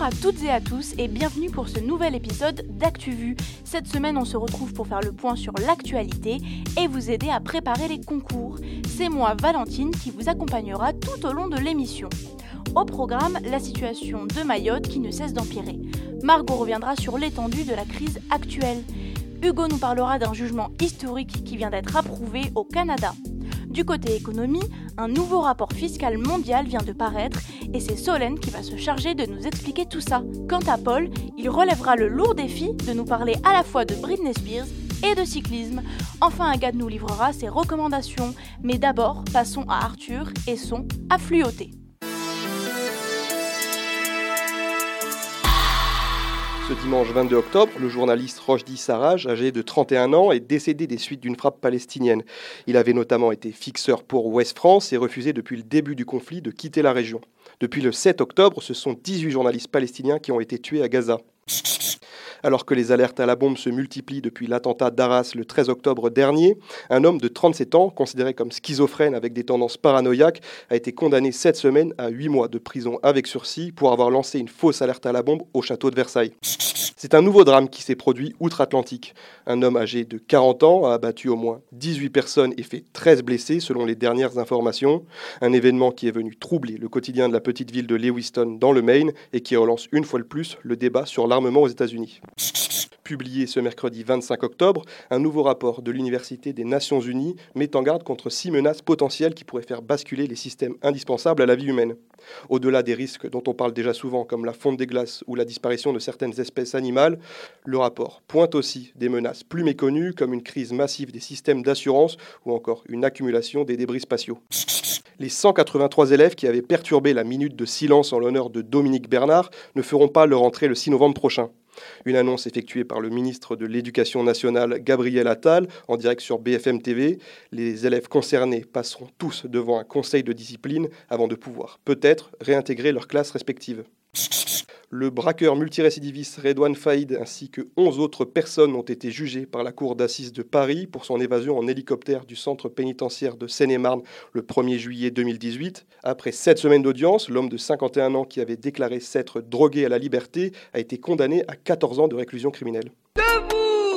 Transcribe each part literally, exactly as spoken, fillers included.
à toutes et à tous et bienvenue pour ce nouvel épisode d'ActuVu. Cette semaine, on se retrouve pour faire le point sur l'actualité et vous aider à préparer les concours. C'est moi, Valentine, qui vous accompagnera tout au long de l'émission. Au programme, la situation de Mayotte qui ne cesse d'empirer. Margot reviendra sur l'étendue de la crise actuelle. Hugo nous parlera d'un jugement historique qui vient d'être approuvé au Canada. Du côté économie, un nouveau rapport fiscal mondial vient de paraître et c'est Solène qui va se charger de nous expliquer tout ça. Quant à Paul, il relèvera le lourd défi de nous parler à la fois de Britney Spears et de cyclisme. Enfin, Agathe nous livrera ses recommandations. Mais d'abord, passons à Arthur et son affluoté. Ce dimanche vingt-deux octobre, le journaliste Rojdi Sarraj, âgé de trente et un ans, est décédé des suites d'une frappe palestinienne. Il avait notamment été fixeur pour Ouest France et refusé depuis le début du conflit de quitter la région. Depuis le sept octobre, ce sont dix-huit journalistes palestiniens qui ont été tués à Gaza. Alors que les alertes à la bombe se multiplient depuis l'attentat d'Arras le treize octobre dernier, un homme de trente-sept ans, considéré comme schizophrène avec des tendances paranoïaques, a été condamné cette semaine à huit mois de prison avec sursis pour avoir lancé une fausse alerte à la bombe au château de Versailles. C'est un nouveau drame qui s'est produit outre-Atlantique. Un homme âgé de quarante ans a abattu au moins dix-huit personnes et fait treize blessés selon les dernières informations. Un événement qui est venu troubler le quotidien de la petite ville de Lewiston dans le Maine et qui relance une fois de plus le débat sur l'armement aux États-Unis. Publié ce mercredi vingt-cinq octobre, un nouveau rapport de l'Université des Nations Unies met en garde contre six menaces potentielles qui pourraient faire basculer les systèmes indispensables à la vie humaine. Au-delà des risques dont on parle déjà souvent, comme la fonte des glaces ou la disparition de certaines espèces animales, le rapport pointe aussi des menaces plus méconnues, comme une crise massive des systèmes d'assurance ou encore une accumulation des débris spatiaux. Les cent quatre-vingt-trois élèves qui avaient perturbé la minute de silence en l'honneur de Dominique Bernard ne feront pas leur entrée le six novembre prochain. Une annonce effectuée par le ministre de l'Éducation nationale, Gabriel Attal, en direct sur B F M T V. Les élèves concernés passeront tous devant un conseil de discipline avant de pouvoir, peut-être, réintégrer leurs classes respectives. Le braqueur multirécidiviste Redouane Faïd ainsi que onze autres personnes ont été jugées par la cour d'assises de Paris pour son évasion en hélicoptère du centre pénitentiaire de Seine-et-Marne le premier juillet deux mille dix-huit. Après sept semaines d'audience, l'homme de cinquante et un ans qui avait déclaré s'être drogué à la liberté a été condamné à quatorze ans de réclusion criminelle. Debout !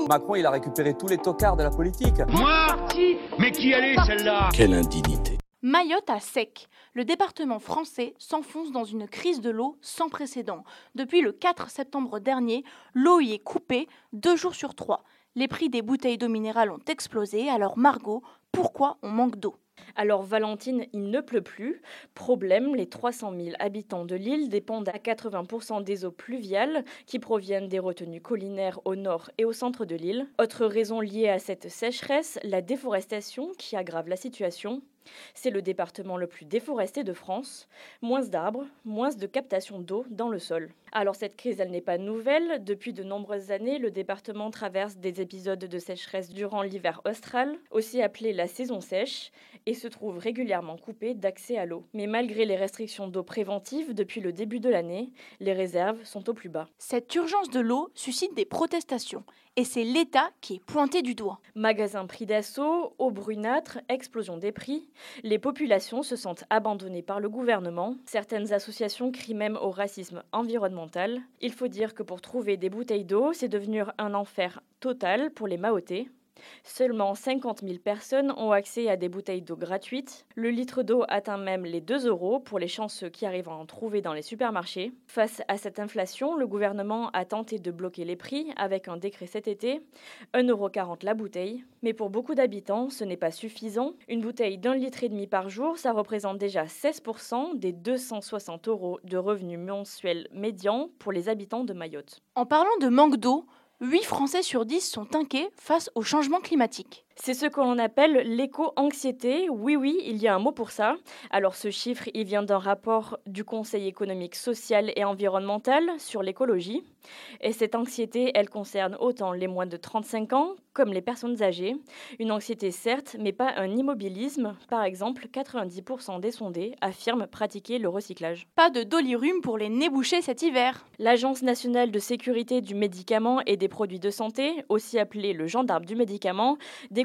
Macron, il a récupéré tous les tocards de la politique. Moi ? Mais qui elle est celle-là ? Quelle indignité. Mayotte à sec. Le département français s'enfonce dans une crise de l'eau sans précédent. Depuis le quatre septembre dernier, l'eau y est coupée deux jours sur trois. Les prix des bouteilles d'eau minérale ont explosé. Alors Margot, pourquoi on manque d'eau ? Alors Valentine, il ne pleut plus. Problème, les trois cent mille habitants de l'île dépendent à quatre-vingts pour cent des eaux pluviales qui proviennent des retenues collinaires au nord et au centre de l'île. Autre raison liée à cette sécheresse, la déforestation qui aggrave la situation. C'est le département le plus déforesté de France. Moins d'arbres, moins de captation d'eau dans le sol. Alors cette crise, elle n'est pas nouvelle. Depuis de nombreuses années, le département traverse des épisodes de sécheresse durant l'hiver austral, aussi appelé la saison sèche, et se trouve régulièrement coupé d'accès à l'eau. Mais malgré les restrictions d'eau préventives depuis le début de l'année, les réserves sont au plus bas. Cette urgence de l'eau suscite des protestations. Et c'est l'État qui est pointé du doigt. Magasins pris d'assaut, eau brunâtre, explosion des prix. Les populations se sentent abandonnées par le gouvernement. Certaines associations crient même au racisme environnemental. Il faut dire que pour trouver des bouteilles d'eau, c'est devenu un enfer total pour les Mahotais. Seulement cinquante mille personnes ont accès à des bouteilles d'eau gratuites. Le litre d'eau atteint même les deux euros pour les chanceux qui arrivent à en trouver dans les supermarchés. Face à cette inflation, le gouvernement a tenté de bloquer les prix avec un décret cet été, un euro quarante la bouteille. Mais pour beaucoup d'habitants, ce n'est pas suffisant. Une bouteille d'un litre et demi par jour, ça représente déjà seize pour cent des deux cent soixante euros de revenus mensuels médians pour les habitants de Mayotte. En parlant de manque d'eau, huit Français sur dix sont inquiets face au changement climatique. C'est ce que l'on appelle l'éco-anxiété. Oui, oui, il y a un mot pour ça. Alors ce chiffre, il vient d'un rapport du Conseil économique, social et environnemental sur l'écologie. Et cette anxiété, elle concerne autant les moins de trente-cinq ans comme les personnes âgées. Une anxiété certes, mais pas un immobilisme. Par exemple, quatre-vingt-dix pour cent des sondés affirment pratiquer le recyclage. Pas de dolirum pour les nez bouchés cet hiver. L'Agence nationale de sécurité du médicament et des produits de santé, aussi appelée le gendarme du médicament, découvre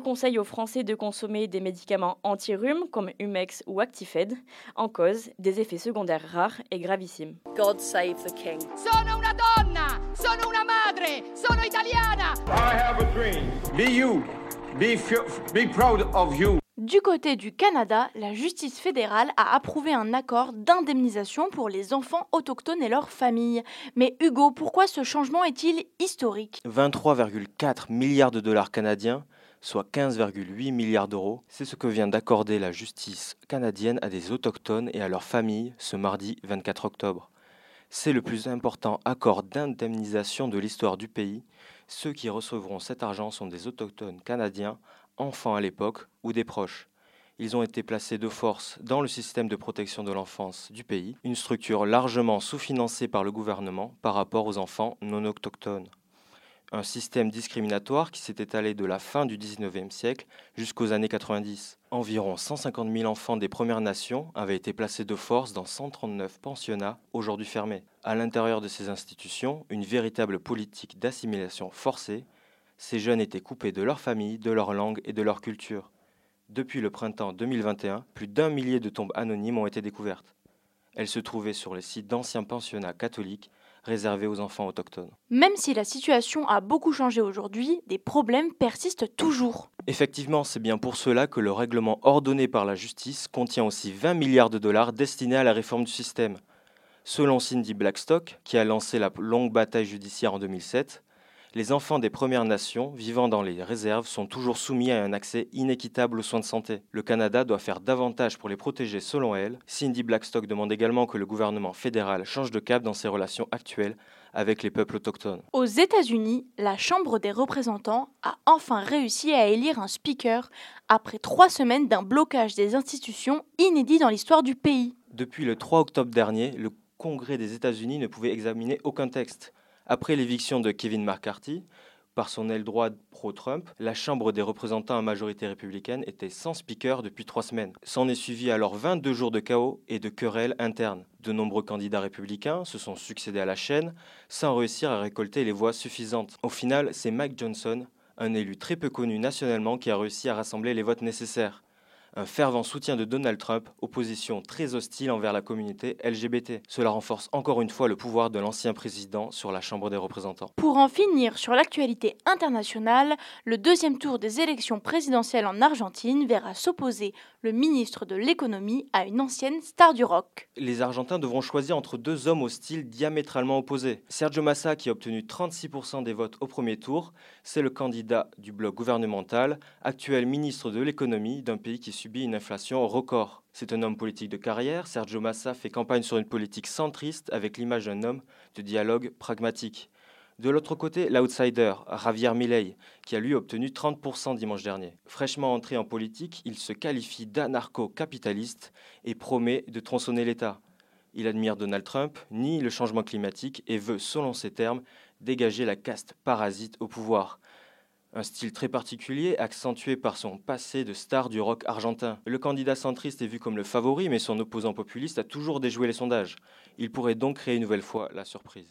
conseille aux Français de consommer des médicaments anti-rhume comme Humex ou Actifed, en cause des effets secondaires rares et gravissimes. God save the king. Sono una donna, sono una madre, sono italiana. I have a dream. Be you. Be, f- be proud of you. Du côté du Canada, la justice fédérale a approuvé un accord d'indemnisation pour les enfants autochtones et leurs familles. Mais Hugo, pourquoi ce changement est-il historique ? vingt-trois virgule quatre milliards de dollars canadiens, soit quinze virgule huit milliards d'euros, c'est ce que vient d'accorder la justice canadienne à des autochtones et à leurs familles ce mardi vingt-quatre octobre. C'est le plus important accord d'indemnisation de l'histoire du pays. Ceux qui recevront cet argent sont des autochtones canadiens, enfants à l'époque ou des proches. Ils ont été placés de force dans le système de protection de l'enfance du pays, une structure largement sous-financée par le gouvernement par rapport aux enfants non autochtones. Un système discriminatoire qui s'est étalé de la fin du dix-neuvième siècle jusqu'aux années quatre-vingt-dix. Environ cent cinquante mille enfants des Premières Nations avaient été placés de force dans cent trente-neuf pensionnats, aujourd'hui fermés. À l'intérieur de ces institutions, une véritable politique d'assimilation forcée. Ces jeunes étaient coupés de leur famille, de leur langue et de leur culture. Depuis le printemps deux mille vingt et un, plus d'un millier de tombes anonymes ont été découvertes. Elles se trouvaient sur les sites d'anciens pensionnats catholiques réservés aux enfants autochtones. Même si la situation a beaucoup changé aujourd'hui, des problèmes persistent toujours. Effectivement, c'est bien pour cela que le règlement ordonné par la justice contient aussi vingt milliards de dollars destinés à la réforme du système. Selon Cindy Blackstock, qui a lancé la longue bataille judiciaire en deux mille sept, les enfants des Premières Nations vivant dans les réserves sont toujours soumis à un accès inéquitable aux soins de santé. Le Canada doit faire davantage pour les protéger selon elle. Cindy Blackstock demande également que le gouvernement fédéral change de cap dans ses relations actuelles avec les peuples autochtones. Aux États-Unis, la Chambre des représentants a enfin réussi à élire un speaker après trois semaines d'un blocage des institutions inédit dans l'histoire du pays. Depuis le trois octobre dernier, le Congrès des États-Unis ne pouvait examiner aucun texte. Après l'éviction de Kevin McCarthy, par son aile droite pro-Trump, la Chambre des représentants à majorité républicaine était sans speaker depuis trois semaines. S'en est suivi alors vingt-deux jours de chaos et de querelles internes. De nombreux candidats républicains se sont succédés à la chaîne sans réussir à récolter les voix suffisantes. Au final, c'est Mike Johnson, un élu très peu connu nationalement, qui a réussi à rassembler les votes nécessaires. Un fervent soutien de Donald Trump, opposition très hostile envers la communauté L G B T. Cela renforce encore une fois le pouvoir de l'ancien président sur la Chambre des représentants. Pour en finir sur l'actualité internationale, le deuxième tour des élections présidentielles en Argentine verra s'opposer le ministre de l'économie à une ancienne star du rock. Les Argentins devront choisir entre deux hommes au style diamétralement opposé. Sergio Massa, qui a obtenu trente-six pour cent des votes au premier tour, c'est le candidat du bloc gouvernemental, actuel ministre de l'économie d'un pays qui subit une inflation record. C'est un homme politique de carrière. Sergio Massa fait campagne sur une politique centriste avec l'image d'un homme de dialogue pragmatique. De l'autre côté, l'outsider, Javier Milei, qui a lui obtenu trente pour cent dimanche dernier. Fraîchement entré en politique, il se qualifie d'anarcho-capitaliste et promet de tronçonner l'État. Il admire Donald Trump, nie le changement climatique et veut, selon ses termes, dégager la caste parasite au pouvoir. Un style très particulier, accentué par son passé de star du rock argentin. Le candidat centriste est vu comme le favori, mais son opposant populiste a toujours déjoué les sondages. Il pourrait donc créer une nouvelle fois la surprise.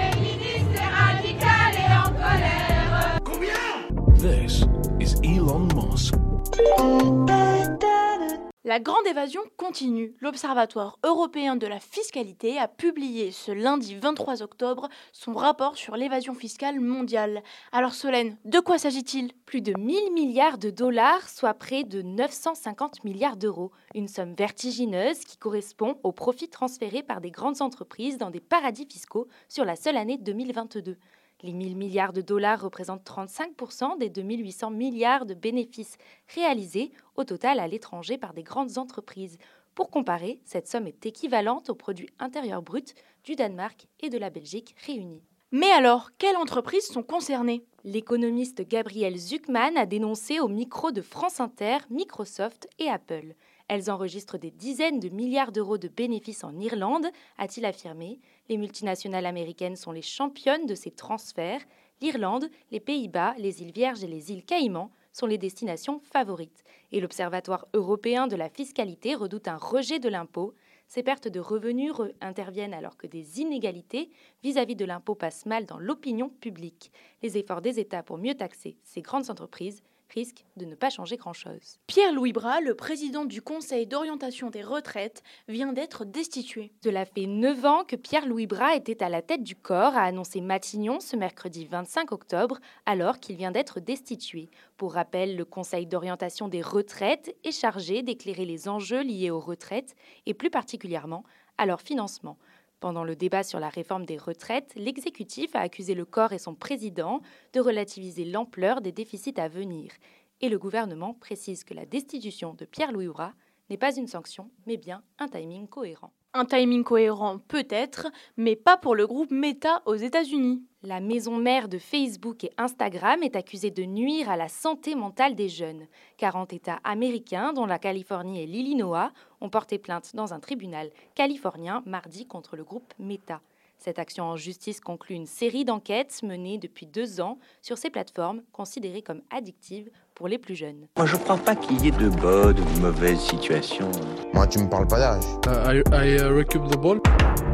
This is Elon Musk. La grande évasion continue. L'Observatoire européen de la fiscalité a publié ce lundi vingt-trois octobre son rapport sur l'évasion fiscale mondiale. Alors Solène, de quoi s'agit-il ? Plus de mille milliards de dollars, soit près de neuf cent cinquante milliards d'euros. Une somme vertigineuse qui correspond aux profits transférés par des grandes entreprises dans des paradis fiscaux sur la seule année deux mille vingt-deux. Les mille milliards de dollars représentent trente-cinq pour cent des deux mille huit cents milliards de bénéfices réalisés au total à l'étranger par des grandes entreprises. Pour comparer, cette somme est équivalente au produit intérieur brut du Danemark et de la Belgique réunis. Mais alors, quelles entreprises sont concernées ? L'économiste Gabriel Zucman a dénoncé au micro de France Inter, Microsoft et Apple. Elles enregistrent des dizaines de milliards d'euros de bénéfices en Irlande, a-t-il affirmé. Les multinationales américaines sont les championnes de ces transferts. L'Irlande, les Pays-Bas, les îles Vierges et les îles Caïmans sont les destinations favorites. Et l'Observatoire européen de la fiscalité redoute un rejet de l'impôt. Ces pertes de revenus re- interviennent alors que des inégalités vis-à-vis de l'impôt passent mal dans l'opinion publique. Les efforts des États pour mieux taxer ces grandes entreprises risque de ne pas changer grand-chose. Pierre-Louis Bras, le président du Conseil d'orientation des retraites, vient d'être destitué. Cela fait neuf ans que Pierre-Louis Bras était à la tête du corps, a annoncé Matignon ce mercredi vingt-cinq octobre, alors qu'il vient d'être destitué. Pour rappel, le Conseil d'orientation des retraites est chargé d'éclairer les enjeux liés aux retraites et plus particulièrement à leur financement. Pendant le débat sur la réforme des retraites, l'exécutif a accusé le corps et son président de relativiser l'ampleur des déficits à venir. Et le gouvernement précise que la destitution de Pierre-Louis Bras n'est pas une sanction, mais bien un timing cohérent. Un timing cohérent peut-être, mais pas pour le groupe Meta aux États-Unis. La maison mère de Facebook et Instagram est accusée de nuire à la santé mentale des jeunes. quarante États américains, dont la Californie et l'Illinois, ont porté plainte dans un tribunal californien mardi contre le groupe Meta. Cette action en justice conclut une série d'enquêtes menées depuis deux ans sur ces plateformes considérées comme addictives pour les plus jeunes. Moi, je ne crois pas qu'il y ait de bonnes ou de mauvaises situations. Moi, tu me parles pas d'âge. Uh, I, I uh, recoup the ball.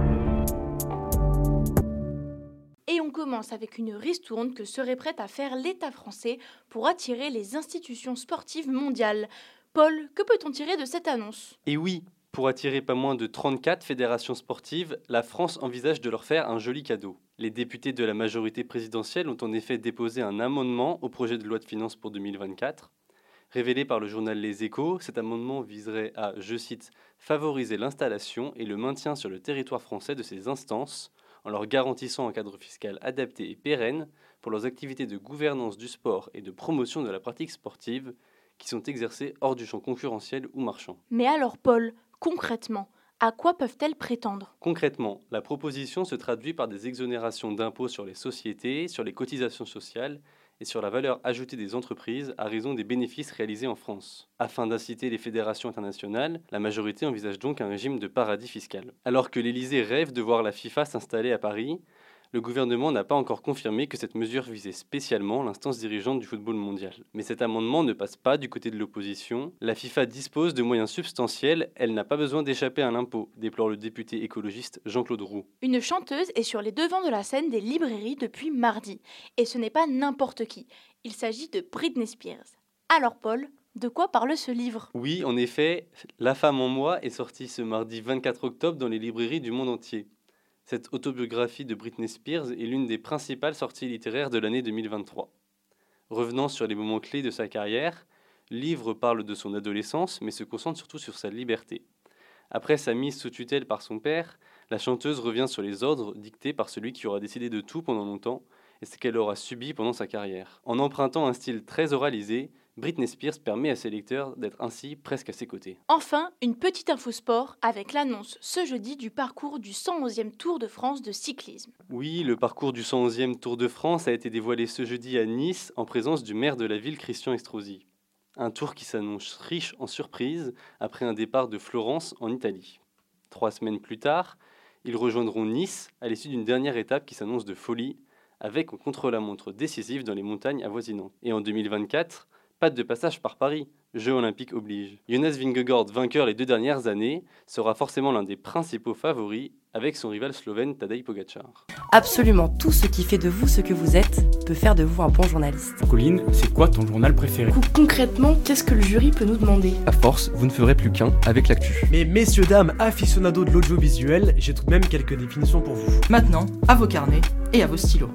Et on commence avec une ristourne que serait prête à faire l'État français pour attirer les institutions sportives mondiales. Paul, que peut-on tirer de cette annonce ? Et oui, pour attirer pas moins de trente-quatre fédérations sportives, la France envisage de leur faire un joli cadeau. Les députés de la majorité présidentielle ont en effet déposé un amendement au projet de loi de finances pour deux mille vingt-quatre. Révélé par le journal Les Échos, cet amendement viserait à, je cite, « favoriser l'installation et le maintien sur le territoire français de ces instances en leur garantissant un cadre fiscal adapté et pérenne pour leurs activités de gouvernance du sport et de promotion de la pratique sportive qui sont exercées hors du champ concurrentiel ou marchand. » Mais alors Paul, concrètement, à quoi peuvent-elles prétendre ? Concrètement, la proposition se traduit par des exonérations d'impôts sur les sociétés, sur les cotisations sociales et sur la valeur ajoutée des entreprises à raison des bénéfices réalisés en France. Afin d'inciter les fédérations internationales, la majorité envisage donc un régime de paradis fiscal. Alors que l'Élysée rêve de voir la FIFA s'installer à Paris, le gouvernement n'a pas encore confirmé que cette mesure visait spécialement l'instance dirigeante du football mondial. Mais cet amendement ne passe pas du côté de l'opposition. La FIFA dispose de moyens substantiels, elle n'a pas besoin d'échapper à l'impôt, déplore le député écologiste Jean-Claude Roux. Une chanteuse est sur les devants de la scène des librairies depuis mardi. Et ce n'est pas n'importe qui. Il s'agit de Britney Spears. Alors Paul, de quoi parle ce livre ? Oui, en effet, La femme en moi est sortie ce mardi vingt-quatre octobre dans les librairies du monde entier. Cette autobiographie de Britney Spears est l'une des principales sorties littéraires de l'année deux mille vingt-trois. Revenant sur les moments clés de sa carrière, le livre parle de son adolescence, mais se concentre surtout sur sa liberté. Après sa mise sous tutelle par son père, la chanteuse revient sur les ordres dictés par celui qui aura décidé de tout pendant longtemps et ce qu'elle aura subi pendant sa carrière. En empruntant un style très oralisé, Britney Spears permet à ses lecteurs d'être ainsi presque à ses côtés. Enfin, une petite info sport avec l'annonce ce jeudi du parcours du cent onzième Tour de France de cyclisme. Oui, le parcours du cent onzième Tour de France a été dévoilé ce jeudi à Nice en présence du maire de la ville, Christian Estrosi. Un tour qui s'annonce riche en surprises après un départ de Florence en Italie. Trois semaines plus tard, ils rejoindront Nice à l'issue d'une dernière étape qui s'annonce de folie, avec un contre-la-montre décisif dans les montagnes avoisinantes. Et en deux mille vingt-quatre, pas de passage par Paris, Jeux olympiques oblige. Jonas Vingegaard, vainqueur les deux dernières années, sera forcément l'un des principaux favoris avec son rival slovène Tadej Pogačar. Absolument tout ce qui fait de vous ce que vous êtes peut faire de vous un bon journaliste. Colline, c'est quoi ton journal préféré ? Concrètement, qu'est-ce que le jury peut nous demander ? À force, vous ne ferez plus qu'un avec l'actu. Mais messieurs, dames, aficionados de l'audiovisuel, j'ai tout de même quelques définitions pour vous. Maintenant, à vos carnets et à vos stylos.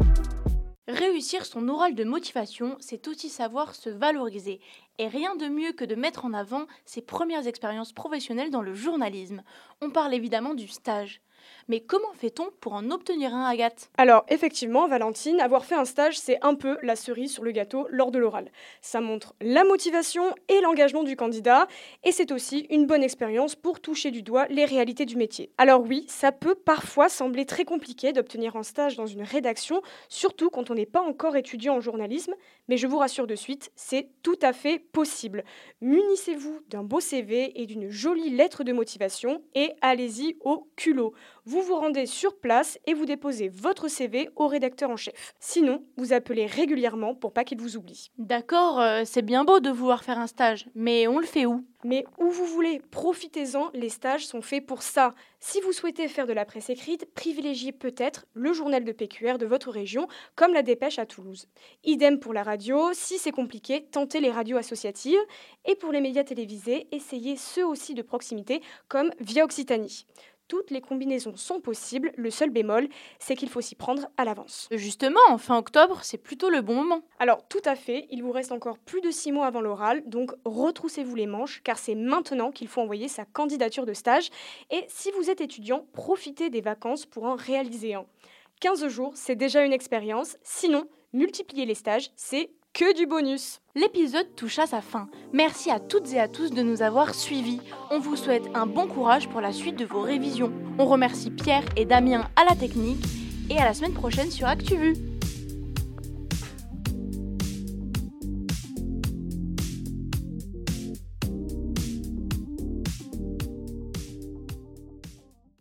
Réussir son oral de motivation, c'est aussi savoir se valoriser. Et rien de mieux que de mettre en avant ses premières expériences professionnelles dans le journalisme. On parle évidemment du stage. Mais comment fait-on pour en obtenir un, Agathe ? Alors, effectivement, Valentine, avoir fait un stage, c'est un peu la cerise sur le gâteau lors de l'oral. Ça montre la motivation et l'engagement du candidat, et c'est aussi une bonne expérience pour toucher du doigt les réalités du métier. Alors oui, ça peut parfois sembler très compliqué d'obtenir un stage dans une rédaction, surtout quand on n'est pas encore étudiant en journalisme, mais je vous rassure de suite, c'est tout à fait possible. Munissez-vous d'un beau C V et d'une jolie lettre de motivation, et allez-y au culot. Vous vous rendez sur place et vous déposez votre C V au rédacteur en chef. Sinon, vous appelez régulièrement pour pas qu'il vous oublie. D'accord, euh, c'est bien beau de vouloir faire un stage, mais on le fait où ? Mais où vous voulez, profitez-en, les stages sont faits pour ça. Si vous souhaitez faire de la presse écrite, privilégiez peut-être le journal de P Q R de votre région, comme la Dépêche à Toulouse. Idem pour la radio, si c'est compliqué, tentez les radios associatives. Et pour les médias télévisés, essayez ceux aussi de proximité, comme Via Occitanie. Toutes les combinaisons sont possibles, le seul bémol, c'est qu'il faut s'y prendre à l'avance. Justement, fin octobre, c'est plutôt le bon moment. Alors, tout à fait, il vous reste encore plus de six mois avant l'oral, donc retroussez-vous les manches, car c'est maintenant qu'il faut envoyer sa candidature de stage. Et si vous êtes étudiant, profitez des vacances pour en réaliser un. quinze jours, c'est déjà une expérience, sinon, multiplier les stages, c'est que du bonus. L'épisode touche à sa fin. Merci à toutes et à tous de nous avoir suivis. On vous souhaite un bon courage pour la suite de vos révisions. On remercie Pierre et Damien à la technique et à la semaine prochaine sur ActuVu.